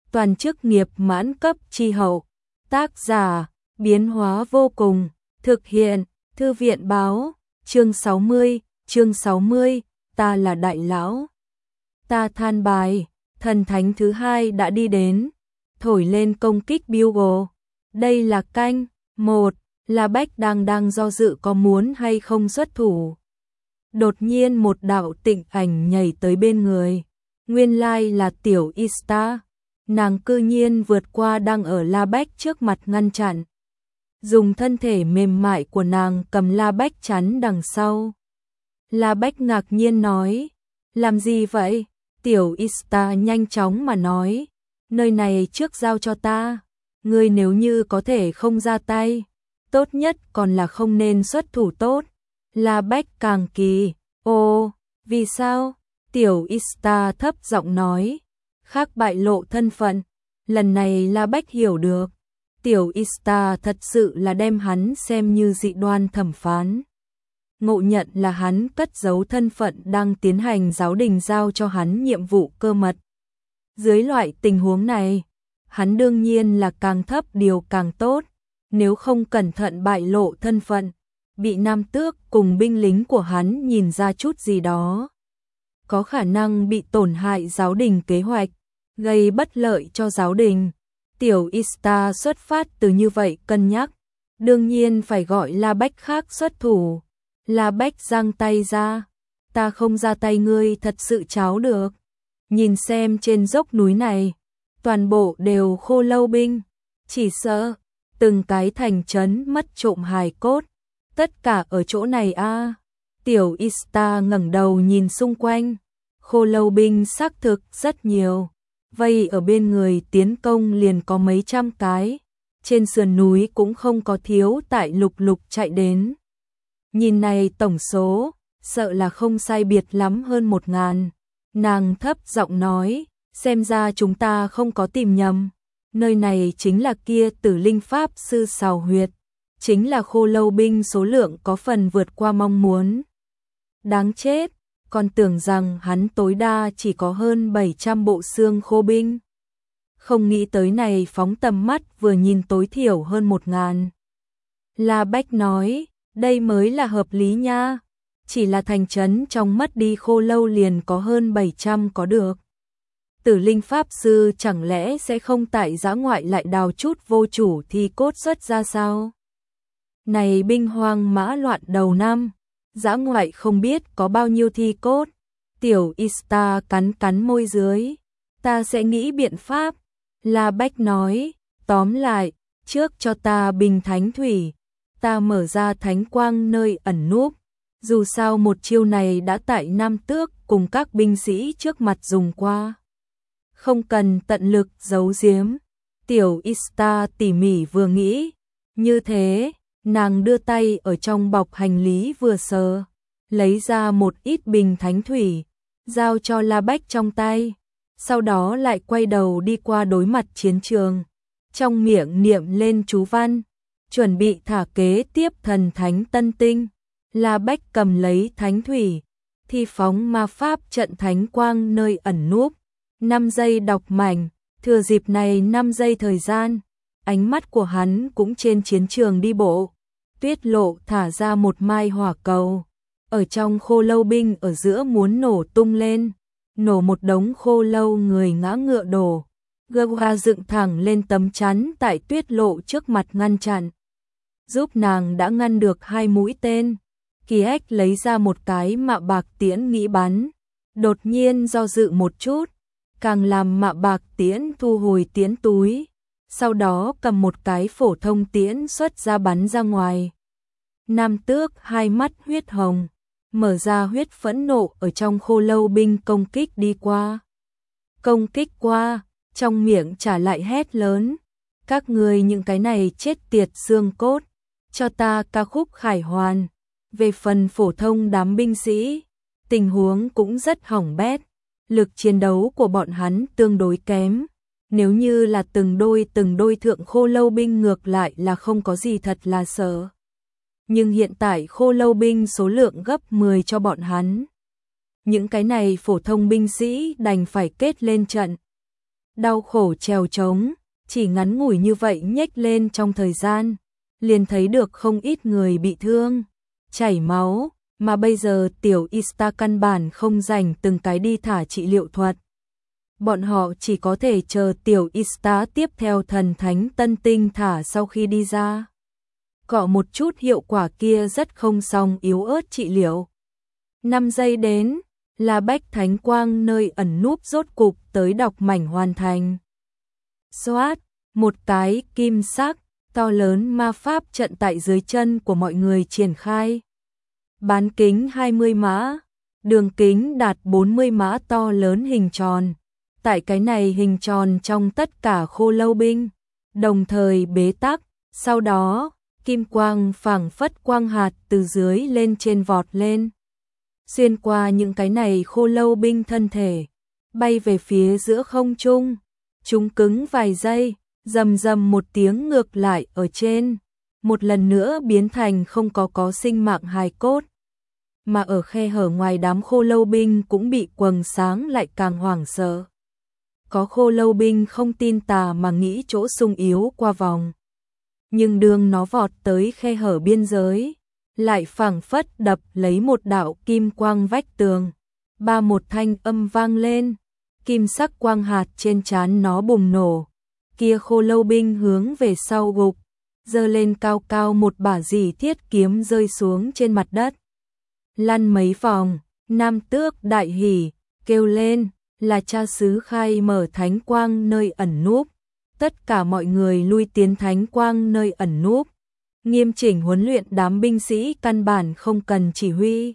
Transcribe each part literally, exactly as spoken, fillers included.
toàn chức nghiệp mãn cấp chi hậu. Tác giả, biến hóa vô cùng, thực hiện, thư viện báo, chương sáu mươi, chương sáu mươi, ta là đại lão. Ta than bài, thần thánh thứ hai đã đi đến, thổi lên công kích bugle. Đây là canh, một, La Bách đang đang do dự có muốn hay không xuất thủ. Đột nhiên một đạo tịnh ảnh nhảy tới bên người, nguyên lai là tiểu Ista, nàng cư nhiên vượt qua đang ở La Bách trước mặt ngăn chặn. Dùng thân thể mềm mại của nàng cầm La Bách chắn đằng sau. La Bách ngạc nhiên nói, làm gì vậy? Tiểu Ista nhanh chóng mà nói, nơi này trước giao cho ta, ngươi nếu như có thể không ra tay, tốt nhất còn là không nên xuất thủ tốt. La Bách càng kỳ, ô, vì sao? Tiểu Ista thấp giọng nói, khác bại lộ thân phận. Lần này La Bách hiểu được, tiểu Ista thật sự là đem hắn xem như dị đoan thẩm phán. Ngộ nhận là hắn cất giấu thân phận đang tiến hành giáo đình giao cho hắn nhiệm vụ cơ mật. Dưới loại tình huống này, hắn đương nhiên là càng thấp điều càng tốt, nếu không cẩn thận bại lộ thân phận, bị nam tước cùng binh lính của hắn nhìn ra chút gì đó, có khả năng bị tổn hại giáo đình kế hoạch, gây bất lợi cho giáo đình. Tiểu Ista xuất phát từ như vậy cân nhắc, đương nhiên phải gọi La Bách khác xuất thủ. La Bách giang tay ra, ta không ra tay ngươi thật sự cháo được. Nhìn xem trên dốc núi này, toàn bộ đều khô lâu binh, chỉ sợ từng cái thành trấn mất trộm hài cốt, tất cả ở chỗ này a. À. Tiểu Ista ngẩng đầu nhìn xung quanh, khô lâu binh xác thực rất nhiều, vây ở bên người tiến công liền có mấy trăm cái, trên sườn núi cũng không có thiếu tại lục lục chạy đến. Nhìn này tổng số, sợ là không sai biệt lắm hơn một ngàn. Nàng thấp giọng nói, xem ra chúng ta không có tìm nhầm. Nơi này chính là kia Tử Linh Pháp Sư Sào Huyệt, chính là khô lâu binh số lượng có phần vượt qua mong muốn. Đáng chết, còn tưởng rằng hắn tối đa chỉ có hơn bảy trăm bộ xương khô binh. Không nghĩ tới này phóng tầm mắt vừa nhìn tối thiểu hơn một ngàn. La Bách nói, đây mới là hợp lý nha, chỉ là thành trấn trong mất đi khô lâu liền có hơn bảy trăm có được. Tử Linh Pháp Sư chẳng lẽ sẽ không tại dã ngoại lại đào chút vô chủ thi cốt xuất ra sao? Này binh hoang mã loạn đầu năm, dã ngoại không biết có bao nhiêu thi cốt. Tiểu Ista cắn cắn môi dưới, ta sẽ nghĩ biện pháp. La Bách nói, tóm lại, trước cho ta bình thánh thủy, ta mở ra thánh quang nơi ẩn núp. Dù sao một chiêu này đã tại Nam Tước cùng các binh sĩ trước mặt dùng qua, không cần tận lực giấu giếm. Tiểu Ista tỉ mỉ vừa nghĩ, như thế, nàng đưa tay ở trong bọc hành lý vừa sờ, lấy ra một ít bình thánh thủy, giao cho La Bách trong tay, sau đó lại quay đầu đi qua đối mặt chiến trường, trong miệng niệm lên chú văn, chuẩn bị thả kế tiếp thần thánh tân tinh. La Bách cầm lấy thánh thủy, thi phóng ma pháp trận thánh quang nơi ẩn núp, năm giây đọc mảnh, thừa dịp này năm giây thời gian, ánh mắt của hắn cũng trên chiến trường đi bộ. Tuyết Lộ thả ra một mai hỏa cầu, ở trong khô lâu binh ở giữa muốn nổ tung lên, nổ một đống khô lâu người ngã ngựa đổ. Gua dựng thẳng lên tấm chắn tại Tuyết Lộ trước mặt ngăn chặn, giúp nàng đã ngăn được hai mũi tên. Kỳ Ếch lấy ra một cái mạ bạc tiễn nghĩ bắn, đột nhiên do dự một chút, càng làm mạ bạc tiễn thu hồi tiễn túi, sau đó cầm một cái phổ thông tiễn xuất ra bắn ra ngoài. Nam Tước hai mắt huyết hồng, mở ra huyết phẫn nộ ở trong khô lâu binh công kích đi qua. Công kích qua, trong miệng trả lại hét lớn, các người những cái này chết tiệt xương cốt, cho ta ca khúc khải hoàn. Về phần phổ thông đám binh sĩ, tình huống cũng rất hỏng bét, lực chiến đấu của bọn hắn tương đối kém. Nếu như là từng đôi từng đôi thượng khô lâu binh ngược lại là không có gì thật là sợ. Nhưng hiện tại khô lâu binh số lượng gấp mười cho bọn hắn. Những cái này phổ thông binh sĩ đành phải kết lên trận. đau khổ trèo trống, chỉ ngắn ngủi như vậy nhếch lên trong thời gian, liền thấy được không ít người bị thương, chảy máu, mà bây giờ tiểu Ista căn bản không rảnh từng cái đi thả trị liệu thuật. Bọn họ chỉ có thể chờ tiểu Ista tiếp theo thần thánh tân tinh thả sau khi đi ra. Cọ một chút hiệu quả kia rất không xong yếu ớt trị liệu. năm giây đến, là bách thánh quang nơi ẩn núp rốt cục tới đọc mảnh hoàn thành. Xoát, một cái kim sắc, to lớn ma pháp trận tại dưới chân của mọi người triển khai. Bán kính hai mươi mã, đường kính đạt bốn mươi mã to lớn hình tròn. Tại cái này hình tròn trong tất cả khô lâu binh, đồng thời bế tắc, sau đó, kim quang phảng phất quang hạt từ dưới lên trên vọt lên. Xuyên qua những cái này khô lâu binh thân thể, bay về phía giữa không trung, chúng cứng vài giây, rầm rầm một tiếng ngược lại ở trên, một lần nữa biến thành không có có sinh mạng hài cốt. Mà ở khe hở ngoài đám khô lâu binh cũng bị quầng sáng lại càng hoảng sợ. Có khô lâu binh không tin tà mà nghĩ chỗ sung yếu qua vòng. Nhưng đường nó vọt tới khe hở biên giới, lại phảng phất đập lấy một đạo kim quang vách tường. Ba một thanh âm vang lên, kim sắc quang hạt trên trán nó bùng nổ. Kia khô lâu binh hướng về sau gục, giơ lên cao cao một bả dì thiết kiếm rơi xuống trên mặt đất. Lăn mấy vòng, Nam Tước đại hỉ, kêu lên, là cha xứ khai mở thánh quang nơi ẩn núp. Tất cả mọi người lui tiến thánh quang nơi ẩn núp. Nghiêm chỉnh huấn luyện đám binh sĩ căn bản không cần chỉ huy.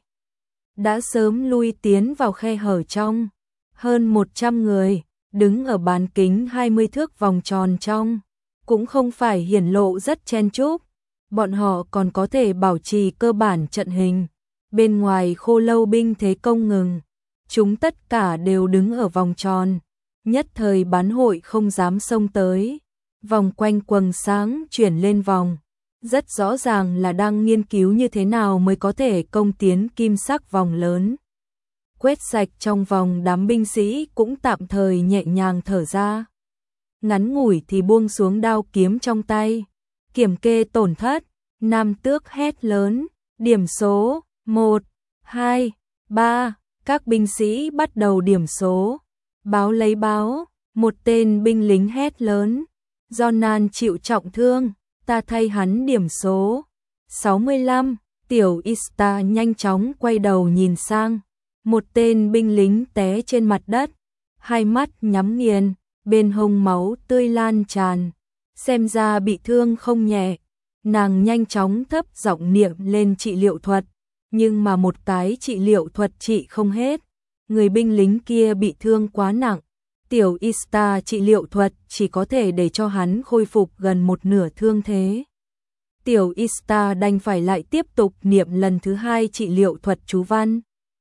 Đã sớm lui tiến vào khe hở trong. Hơn một trăm người, đứng ở bán kính hai mươi thước vòng tròn trong. Cũng không phải hiển lộ rất chen chúc. Bọn họ còn có thể bảo trì cơ bản trận hình. Bên ngoài khô lâu binh thế công ngừng. Chúng tất cả đều đứng ở vòng tròn. Nhất thời bán hội không dám xông tới. Vòng quanh quầng sáng chuyển lên vòng. Rất rõ ràng là đang nghiên cứu như thế nào mới có thể công tiến kim sắc vòng lớn. Quét sạch trong vòng đám binh sĩ cũng tạm thời nhẹ nhàng thở ra. Ngắn ngủi thì buông xuống đao kiếm trong tay. Kiểm kê tổn thất, Nam Tước hét lớn, điểm số, một, hai, ba, các binh sĩ bắt đầu điểm số. Báo lấy báo, một tên binh lính hét lớn, Jonan chịu trọng thương, ta thay hắn điểm số. sáu mươi lăm, tiểu Ista nhanh chóng quay đầu nhìn sang, một tên binh lính té trên mặt đất, hai mắt nhắm nghiền, bên hông máu tươi lan tràn, xem ra bị thương không nhẹ. Nàng nhanh chóng thấp giọng niệm lên trị liệu thuật, nhưng mà một cái trị liệu thuật trị không hết. Người binh lính kia bị thương quá nặng, tiểu Ista trị liệu thuật chỉ có thể để cho hắn khôi phục gần một nửa thương thế. Tiểu Ista đành phải lại tiếp tục niệm lần thứ hai trị liệu thuật chú văn.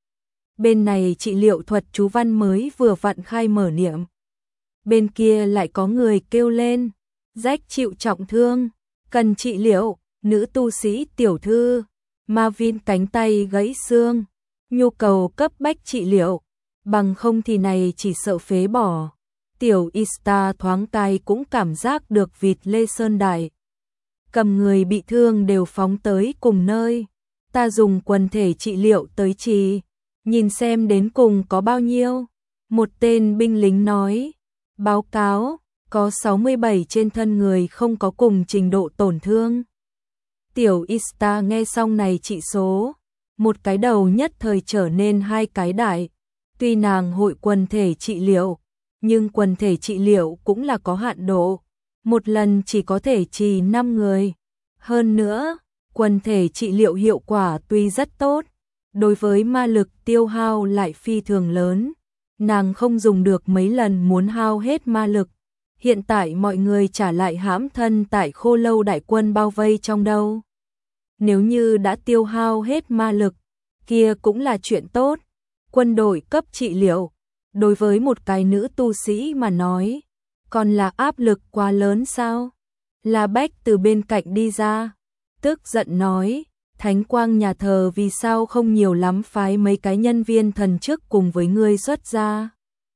Bên này trị liệu thuật chú văn mới vừa vặn khai mở niệm. Bên kia lại có người kêu lên, rách chịu trọng thương, cần trị liệu, nữ tu sĩ tiểu thư, Marvin cánh tay gãy xương, nhu cầu cấp bách trị liệu, bằng không thì này chỉ sợ phế bỏ. Tiểu Ista thoáng cái cũng cảm giác được vịt lê sơn đại. Cầm người bị thương đều phóng tới cùng nơi, ta dùng quần thể trị liệu tới trì, nhìn xem đến cùng có bao nhiêu. Một tên binh lính nói, báo cáo, có sáu mươi bảy trên thân người không có cùng trình độ tổn thương. Tiểu Ista nghe xong này trị số, một cái đầu nhất thời trở nên hai cái đại. Tuy nàng hội quần thể trị liệu, nhưng quần thể trị liệu cũng là có hạn độ, một lần chỉ có thể trì năm người. Hơn nữa, quần thể trị liệu hiệu quả tuy rất tốt, đối với ma lực tiêu hao lại phi thường lớn. Nàng không dùng được mấy lần muốn hao hết ma lực. Hiện tại mọi người trả lại hãm thân tại khô lâu đại quân bao vây trong đâu. Nếu như đã tiêu hao hết ma lực, kia cũng là chuyện tốt. Quân đội cấp trị liệu, đối với một cái nữ tu sĩ mà nói, còn là áp lực quá lớn sao? La Bách từ bên cạnh đi ra, tức giận nói, Thánh Quang nhà thờ vì sao không nhiều lắm phái mấy cái nhân viên thần chức cùng với ngươi xuất ra.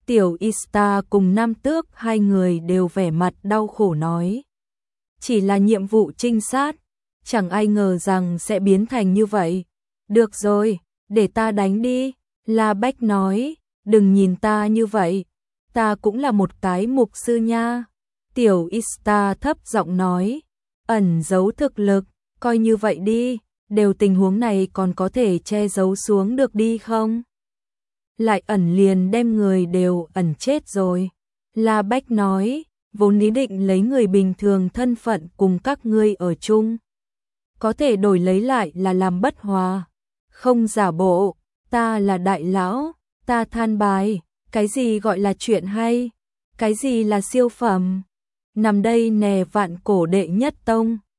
Tiểu Ista cùng Nam Tước hai người đều vẻ mặt đau khổ nói. Chỉ là nhiệm vụ trinh sát, chẳng ai ngờ rằng sẽ biến thành như vậy. Được rồi, để ta đánh đi. La Bách nói, đừng nhìn ta như vậy, ta cũng là một cái mục sư nha. Tiểu Ista thấp giọng nói, ẩn giấu thực lực, coi như vậy đi, đều tình huống này còn có thể che giấu xuống được đi không? Lại ẩn liền đem người đều ẩn chết rồi. La Bách nói, vốn ý định lấy người bình thường thân phận cùng các ngươi ở chung. Có thể đổi lấy lại là làm bất hòa. Không giả bộ, ta là đại lão, ta than bài, cái gì gọi là chuyện hay, cái gì là siêu phẩm. Nằm đây nè vạn cổ đệ nhất tông.